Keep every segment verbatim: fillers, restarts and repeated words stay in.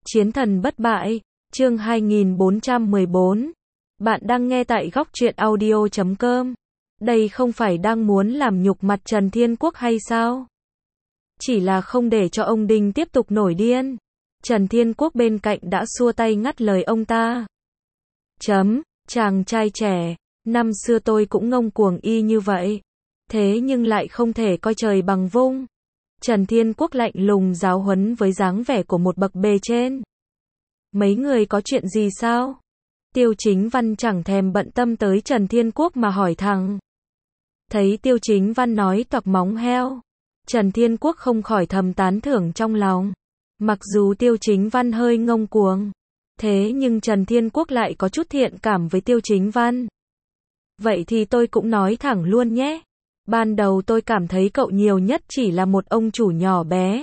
Chiến thần bất bại, chương hai nghìn bốn trăm mười bốn. Bạn đang nghe tại góc truyện audio chấm com. Đây không phải đang muốn làm nhục mặt Trần Thiên Quốc hay sao? Chỉ là không để cho ông Đinh tiếp tục nổi điên. Trần Thiên Quốc bên cạnh đã xua tay ngắt lời ông ta. Chấm, chàng trai trẻ, năm xưa tôi cũng ngông cuồng y như vậy. Thế nhưng lại không thể coi trời bằng vung. Trần Thiên Quốc lạnh lùng giáo huấn với dáng vẻ của một bậc bề trên. Mấy người có chuyện gì sao? Tiêu Chính Văn chẳng thèm bận tâm tới Trần Thiên Quốc mà hỏi thẳng. Thấy Tiêu Chính Văn nói toạc móng heo, Trần Thiên Quốc không khỏi thầm tán thưởng trong lòng. Mặc dù Tiêu Chính Văn hơi ngông cuồng, thế nhưng Trần Thiên Quốc lại có chút thiện cảm với Tiêu Chính Văn. Vậy thì tôi cũng nói thẳng luôn nhé. Ban đầu tôi cảm thấy cậu nhiều nhất chỉ là một ông chủ nhỏ bé.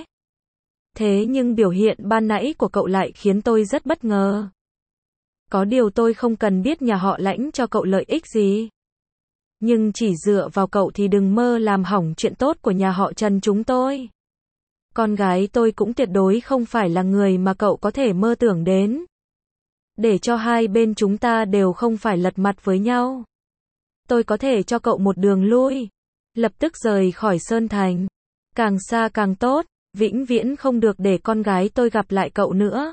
Thế nhưng biểu hiện ban nãy của cậu lại khiến tôi rất bất ngờ. Có điều tôi không cần biết nhà họ Lãnh cho cậu lợi ích gì. Nhưng chỉ dựa vào cậu thì đừng mơ làm hỏng chuyện tốt của nhà họ Trần chúng tôi. Con gái tôi cũng tuyệt đối không phải là người mà cậu có thể mơ tưởng đến. Để cho hai bên chúng ta đều không phải lật mặt với nhau. Tôi có thể cho cậu một đường lui. Lập tức rời khỏi Sơn Thành. Càng xa càng tốt, vĩnh viễn không được để con gái tôi gặp lại cậu nữa.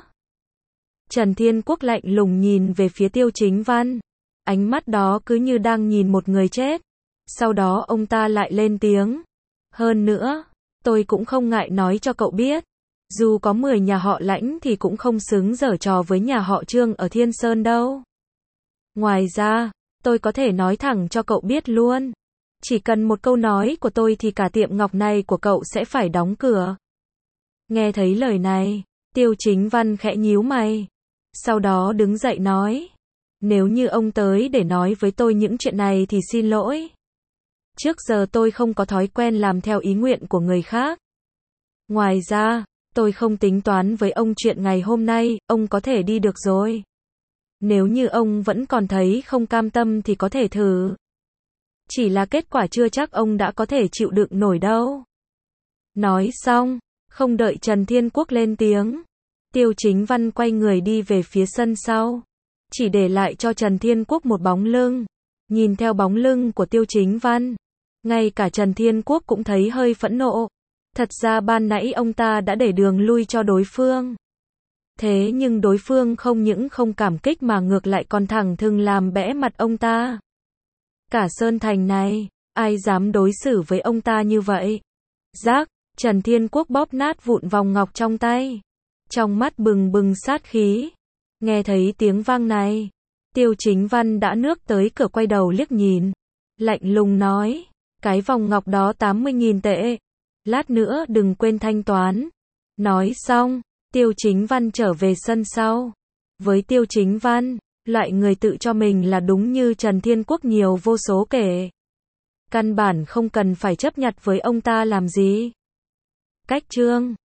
Trần Thiên Quốc lạnh lùng nhìn về phía Tiêu Chính Văn. Ánh mắt đó cứ như đang nhìn một người chết. Sau đó ông ta lại lên tiếng. Hơn nữa, tôi cũng không ngại nói cho cậu biết. Dù có mười nhà họ Lãnh thì cũng không xứng giở trò với nhà họ Trương ở Thiên Sơn đâu. Ngoài ra, tôi có thể nói thẳng cho cậu biết luôn. Chỉ cần một câu nói của tôi thì cả tiệm ngọc này của cậu sẽ phải đóng cửa. Nghe thấy lời này, Tiêu Chính Văn khẽ nhíu mày. Sau đó đứng dậy nói. Nếu như ông tới để nói với tôi những chuyện này thì xin lỗi. Trước giờ tôi không có thói quen làm theo ý nguyện của người khác. Ngoài ra, tôi không tính toán với ông chuyện ngày hôm nay, ông có thể đi được rồi. Nếu như ông vẫn còn thấy không cam tâm thì có thể thử. Chỉ là kết quả chưa chắc ông đã có thể chịu đựng nổi đâu. Nói xong, không đợi Trần Thiên Quốc lên tiếng, Tiêu Chính Văn quay người đi về phía sân sau. Chỉ để lại cho Trần Thiên Quốc một bóng lưng. Nhìn theo bóng lưng của Tiêu Chính Văn, ngay cả Trần Thiên Quốc cũng thấy hơi phẫn nộ. Thật ra ban nãy ông ta đã để đường lui cho đối phương. Thế nhưng đối phương không những không cảm kích mà ngược lại còn thẳng thừng làm bẽ mặt ông ta. Cả Sơn Thành này, ai dám đối xử với ông ta như vậy? Rác, Trần Thiên Quốc bóp nát vụn vòng ngọc trong tay. Trong mắt bừng bừng sát khí. Nghe thấy tiếng vang này, Tiêu Chính Văn đã nước tới cửa quay đầu liếc nhìn. Lạnh lùng nói, cái vòng ngọc đó tám mươi nghìn tệ. Lát nữa đừng quên thanh toán. Nói xong, Tiêu Chính Văn trở về sân sau. Với Tiêu Chính Văn, loại người tự cho mình là đúng như Trần Thiên Quốc nhiều vô số kể. Căn bản không cần phải chấp nhặt với ông ta làm gì. Cách chương